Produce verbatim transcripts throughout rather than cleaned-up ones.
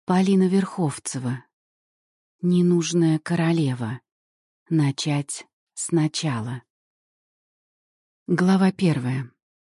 Полина Верховцева. Ненужная королева. Начать сначала. Глава первая.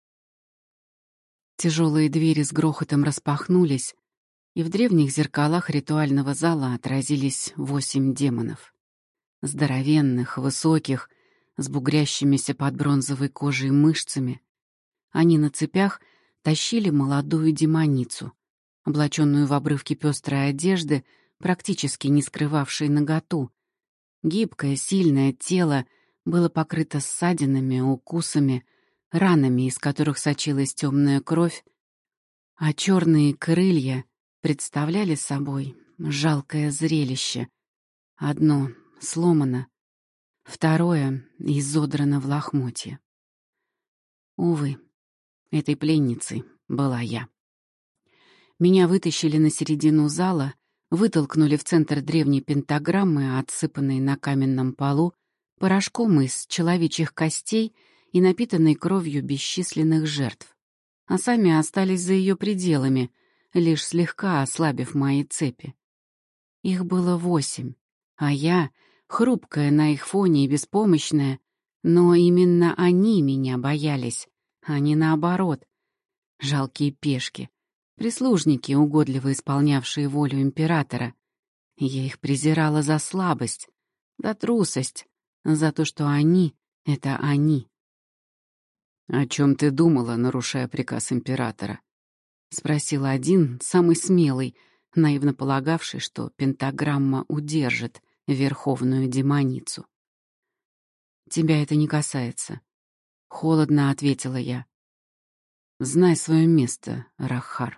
Тяжелые двери с грохотом распахнулись, и в древних зеркалах ритуального зала отразились восемь демонов. Здоровенных, высоких, с бугрящимися под бронзовой кожей мышцами. Они на цепях тащили молодую демоницу, облаченную в обрывки пестрой одежды, практически не скрывавшей наготу. Гибкое, сильное тело было покрыто ссадинами, укусами, ранами, из которых сочилась темная кровь, а черные крылья представляли собой жалкое зрелище. Одно сломано, второе изодрано в лохмотья. Увы, этой пленницей была я. Меня вытащили на середину зала, вытолкнули в центр древней пентаграммы, отсыпанной на каменном полу порошком из человечьих костей и напитанной кровью бесчисленных жертв, а сами остались за ее пределами, лишь слегка ослабив мои цепи. Их было восемь, а я, хрупкая на их фоне и беспомощная, но именно они меня боялись, а не наоборот. Жалкие пешки, прислужники, угодливо исполнявшие волю императора. Я их презирала за слабость, за трусость, за то, что они — это они. «О чем ты думала, нарушая приказ императора?» — спросил один, самый смелый, наивно полагавший, что пентаграмма удержит верховную демоницу. «Тебя это не касается», — холодно ответила я. «Знай свое место, Раххар».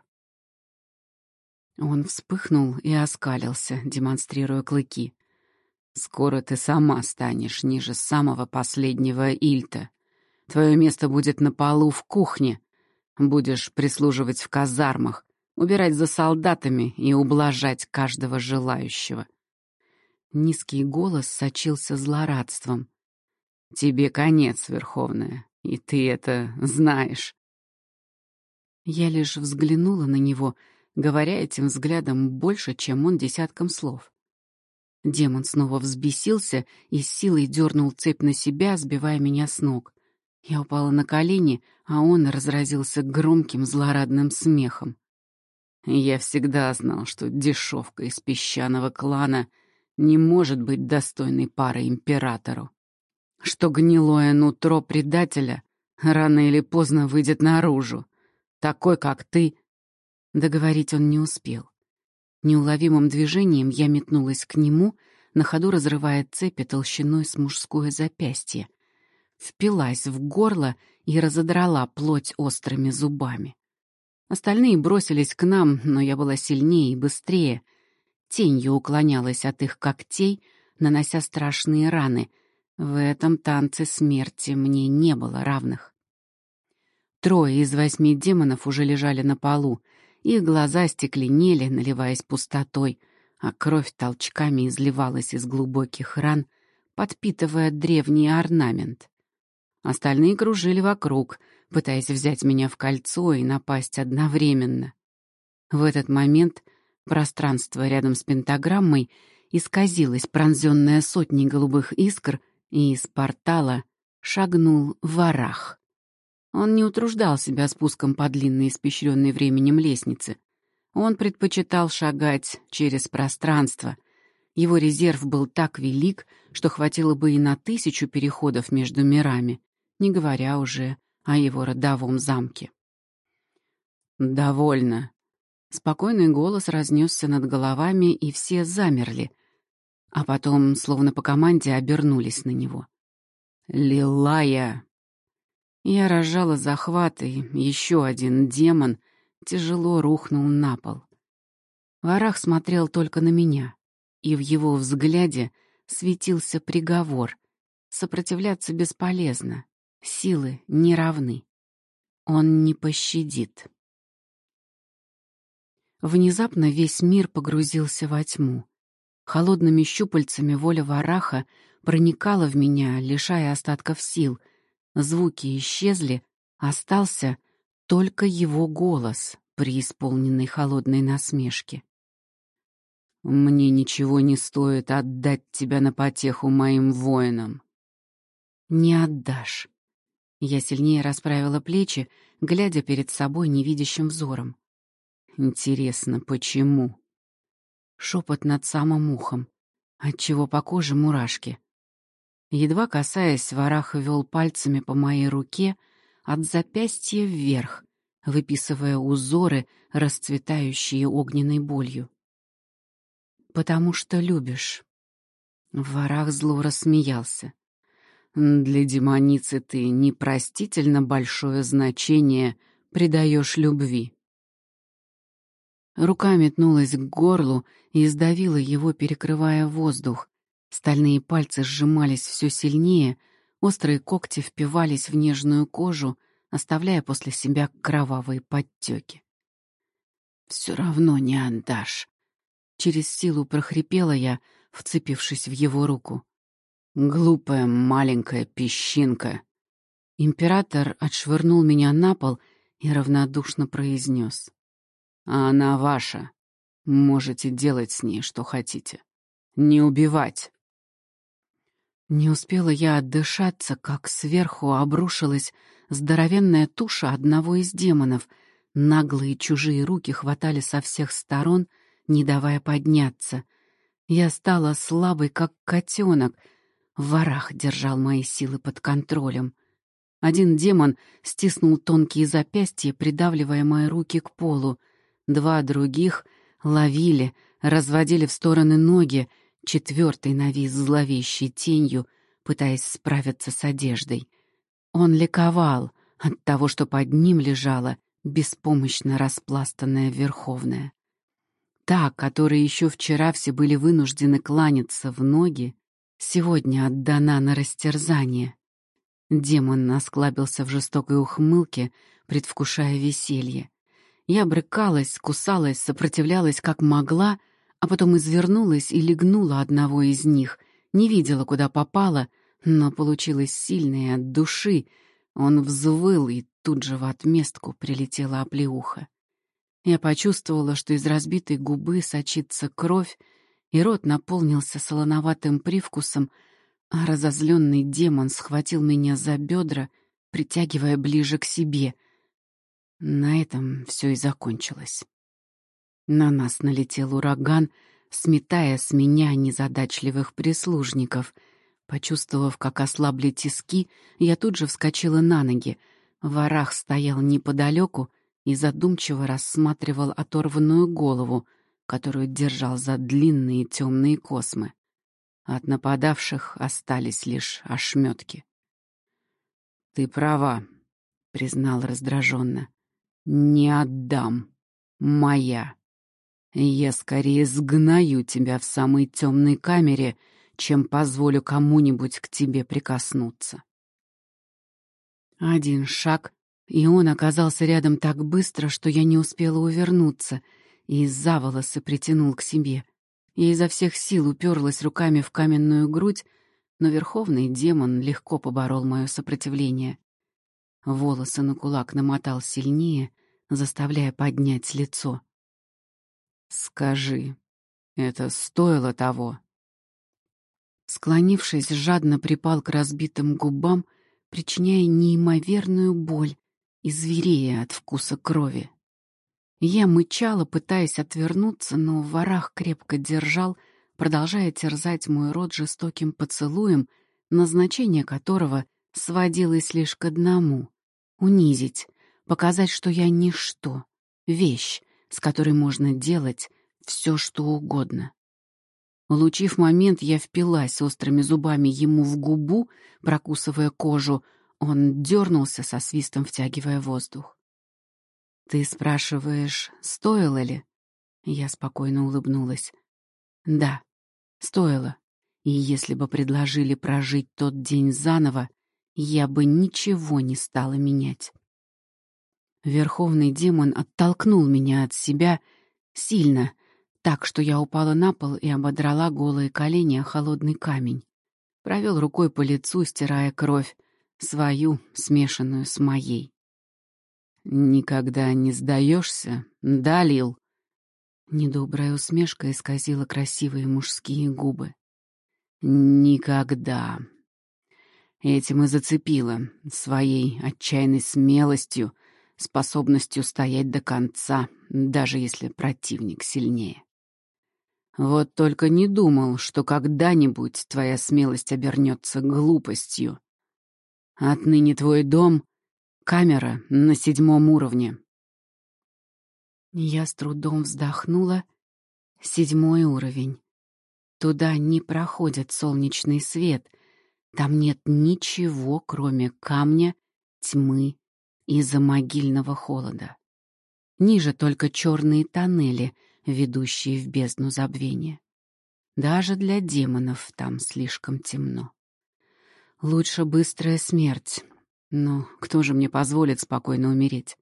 Он вспыхнул и оскалился, демонстрируя клыки. «Скоро ты сама станешь ниже самого последнего Ильта. Твое место будет на полу в кухне. Будешь прислуживать в казармах, убирать за солдатами и ублажать каждого желающего». Низкий голос сочился злорадством. «Тебе конец, Верховная, и ты это знаешь». Я лишь взглянула на него, говоря этим взглядом больше, чем он десятком слов. Демон снова взбесился и с силой дернул цепь на себя, сбивая меня с ног. Я упала на колени, а он разразился громким злорадным смехом. «Я всегда знал, что дешевка из песчаного клана не может быть достойной парой императору, что гнилое нутро предателя рано или поздно выйдет наружу. Такой, как ты...» Договорить он не успел. Неуловимым движением я метнулась к нему, на ходу разрывая цепи толщиной с мужское запястье. Впилась в горло и разодрала плоть острыми зубами. Остальные бросились к нам, но я была сильнее и быстрее. Тенью уклонялась от их когтей, нанося страшные раны. В этом танце смерти мне не было равных. Трое из восьми демонов уже лежали на полу. Их глаза стекленели, наливаясь пустотой, а кровь толчками изливалась из глубоких ран, подпитывая древний орнамент. Остальные кружили вокруг, пытаясь взять меня в кольцо и напасть одновременно. В этот момент пространство рядом с пентаграммой исказилось, пронзённое сотней голубых искр, и из портала шагнул Варах. Он не утруждал себя спуском по длинной, испещренной временем лестнице. Он предпочитал шагать через пространство. Его резерв был так велик, что хватило бы и на тысячу переходов между мирами, не говоря уже о его родовом замке. «Довольно». Спокойный голос разнесся над головами, и все замерли, а потом, словно по команде, обернулись на него. «Лилая!» Я разжала захват, и еще один демон тяжело рухнул на пол. Варах смотрел только на меня, и в его взгляде светился приговор. Сопротивляться бесполезно, силы не равны. Он не пощадит. Внезапно весь мир погрузился во тьму. Холодными щупальцами воля Вараха проникала в меня, лишая остатков сил. Звуки исчезли, остался только его голос, преисполненный холодной насмешки. Мне ничего не стоит отдать тебя на потеху моим воинам. Не отдашь. Я сильнее расправила плечи, глядя перед собой невидящим взором. Интересно, почему? Шепот над самым ухом, отчего по коже мурашки. Едва касаясь, Варах вел пальцами по моей руке от запястья вверх, выписывая узоры, расцветающие огненной болью. «Потому что любишь». Варах зло рассмеялся. Для демоницы ты непростительно большое значение придаешь любви. Рука метнулась к горлу и сдавила его, перекрывая воздух. Стальные пальцы сжимались все сильнее, острые когти впивались в нежную кожу, оставляя после себя кровавые подтеки. «Все равно не отдашь», — через силу прохрипела я, вцепившись в его руку. «Глупая маленькая песчинка!» Император отшвырнул меня на пол и равнодушно произнес. «А она ваша. Можете делать с ней, что хотите. Не убивать!» Не успела я отдышаться, как сверху обрушилась здоровенная туша одного из демонов. Наглые чужие руки хватали со всех сторон, не давая подняться. Я стала слабой, как котенок. Варах держал мои силы под контролем. Один демон стиснул тонкие запястья, придавливая мои руки к полу. Два других ловили, разводили в стороны ноги. Четвертый навис зловещей тенью, пытаясь справиться с одеждой. Он ликовал от того, что под ним лежала беспомощно распластанная Верховная. Та, которой еще вчера все были вынуждены кланяться в ноги, сегодня отдана на растерзание. Демон осклабился в жестокой ухмылке, предвкушая веселье. Я брыкалась, кусалась, сопротивлялась как могла, а потом извернулась и легнула одного из них. Не видела, куда попала, но получилось сильно и от души. Он взвыл, и тут же в отместку прилетела оплеуха. Я почувствовала, что из разбитой губы сочится кровь, и рот наполнился солоноватым привкусом, а разозленный демон схватил меня за бедра, притягивая ближе к себе. На этом все и закончилось. На нас налетел ураган, сметая с меня незадачливых прислужников. Почувствовав, как ослабли тиски, я тут же вскочила на ноги. Варах стоял неподалеку и задумчиво рассматривал оторванную голову, которую держал за длинные темные космы. От нападавших остались лишь ошметки. «Ты права», — признал раздраженно. «Не отдам. Моя. Я скорее сгною тебя в самой темной камере, чем позволю кому-нибудь к тебе прикоснуться». Один шаг, и он оказался рядом так быстро, что я не успела увернуться, и за волосы притянул к себе. Я изо всех сил уперлась руками в каменную грудь, но верховный демон легко поборол мое сопротивление. Волосы на кулак намотал сильнее, заставляя поднять лицо. «Скажи, это стоило того?» Склонившись, жадно припал к разбитым губам, причиняя неимоверную боль и зверея от вкуса крови. Я мычала, пытаясь отвернуться, но Варах крепко держал, продолжая терзать мой рот жестоким поцелуем, назначение которого сводилось лишь к одному — унизить, показать, что я ничто, вещь, с которой можно делать все, что угодно. Улучив момент, я впилась острыми зубами ему в губу, прокусывая кожу. Он дернулся со свистом, втягивая воздух. «Ты спрашиваешь, стоило ли?» Я спокойно улыбнулась. «Да, стоило. И если бы предложили прожить тот день заново, я бы ничего не стала менять». Верховный демон оттолкнул меня от себя сильно, так что я упала на пол и ободрала голые колени о холодный камень. Провел рукой по лицу, стирая кровь, свою, смешанную с моей. «Никогда не сдаешься, да, Лил?» Недобрая усмешка исказила красивые мужские губы. Никогда. Этим и зацепила, своей отчаянной смелостью, способностью стоять до конца, даже если противник сильнее. Вот только не думал, что когда-нибудь твоя смелость обернется глупостью. Отныне твой дом — камера на седьмом уровне. Я с трудом вздохнула. Седьмой уровень. Туда не проходит солнечный свет. Там нет ничего, кроме камня, тьмы и замогильного холода. Ниже только черные тоннели, ведущие в бездну забвения. Даже для демонов там слишком темно. Лучше быстрая смерть. Но кто же мне позволит спокойно умереть?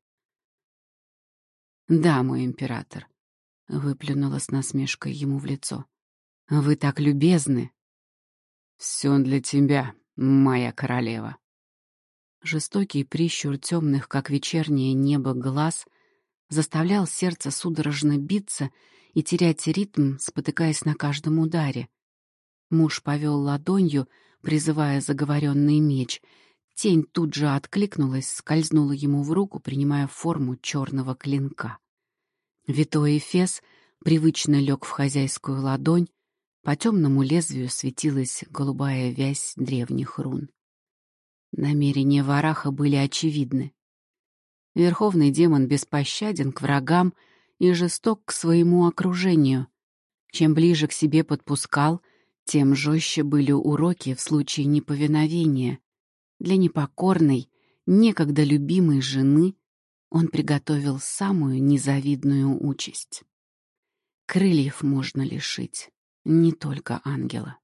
«Да, мой император», — выплюнула с насмешкой ему в лицо. «Вы так любезны». «Все для тебя, моя королева». Жестокий прищур темных, как вечернее небо, глаз заставлял сердце судорожно биться и терять ритм, спотыкаясь на каждом ударе. Муж повел ладонью, призывая заговоренный меч. Тень тут же откликнулась, скользнула ему в руку, принимая форму черного клинка. Витой эфес привычно лег в хозяйскую ладонь, по темному лезвию светилась голубая вязь древних рун. Намерения Вараха были очевидны. Верховный демон беспощаден к врагам и жесток к своему окружению. Чем ближе к себе подпускал, тем жестче были уроки в случае неповиновения. Для непокорной, некогда любимой жены он приготовил самую незавидную участь. Крыльев можно лишить, не только ангела.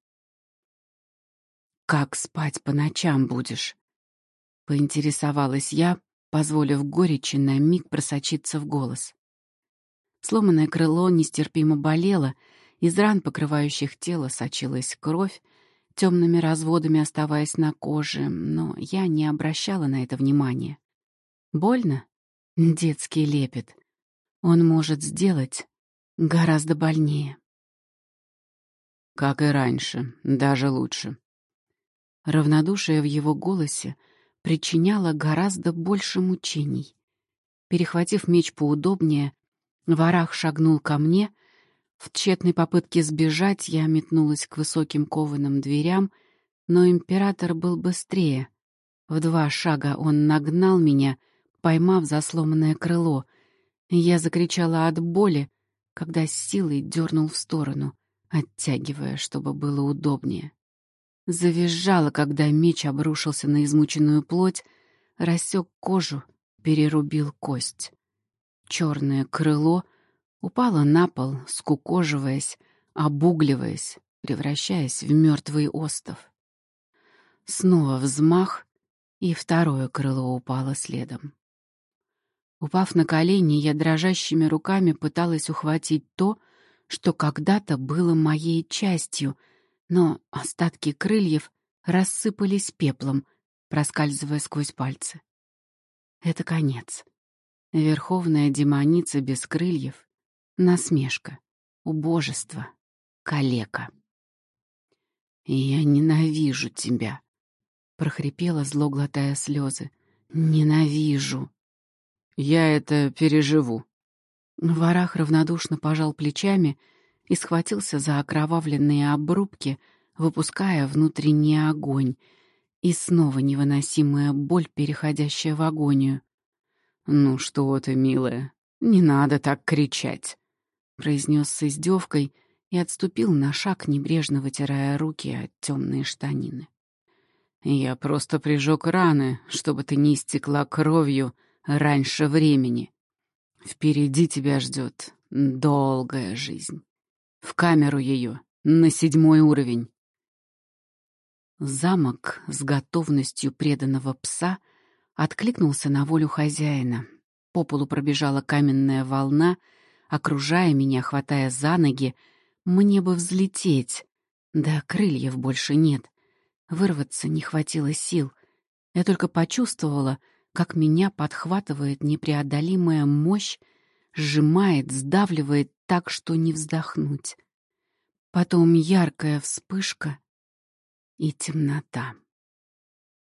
«Как спать по ночам будешь?» — поинтересовалась я, позволив горечи на миг просочиться в голос. Сломанное крыло нестерпимо болело, из ран, покрывающих тело, сочилась кровь, темными разводами оставаясь на коже, но я не обращала на это внимания. Больно? Детский лепет. Он может сделать гораздо больнее. Как и раньше, даже лучше. Равнодушие в его голосе причиняло гораздо больше мучений. Перехватив меч поудобнее, Варах шагнул ко мне. В тщетной попытке сбежать я метнулась к высоким кованым дверям, но император был быстрее. В два шага он нагнал меня, поймав за сломанное крыло. Я закричала от боли, когда с силой дернул в сторону, оттягивая, чтобы было удобнее. Завизжала, когда меч обрушился на измученную плоть, рассек кожу, перерубил кость. Черное крыло упало на пол, скукоживаясь, обугливаясь, превращаясь в мертвый остов. Снова взмах, и второе крыло упало следом. Упав на колени, я дрожащими руками пыталась ухватить то, что когда-то было моей частью, но остатки крыльев рассыпались пеплом, проскальзывая сквозь пальцы. Это конец. Верховная демоница без крыльев — насмешка, убожество, калека. «Я ненавижу тебя», — прохрипела, зло глотая слезы. «Ненавижу». «Я это переживу». Варах равнодушно пожал плечами и схватился за окровавленные обрубки, выпуская внутренний огонь, и снова невыносимая боль, переходящая в агонию. «Ну что ты, милая, не надо так кричать», — произнес с издевкой и отступил на шаг, небрежно вытирая руки от темные штанины. «Я просто прижег раны, чтобы ты не истекла кровью раньше времени. Впереди тебя ждет долгая жизнь. В камеру ее, на седьмой уровень». Замок с готовностью преданного пса откликнулся на волю хозяина. По полу пробежала каменная волна, окружая меня, хватая за ноги. Мне бы взлететь. Да крыльев больше нет. Вырваться не хватило сил. Я только почувствовала, как меня подхватывает непреодолимая мощь, сжимает, сдавливает так, что не вздохнуть. Потом яркая вспышка и темнота.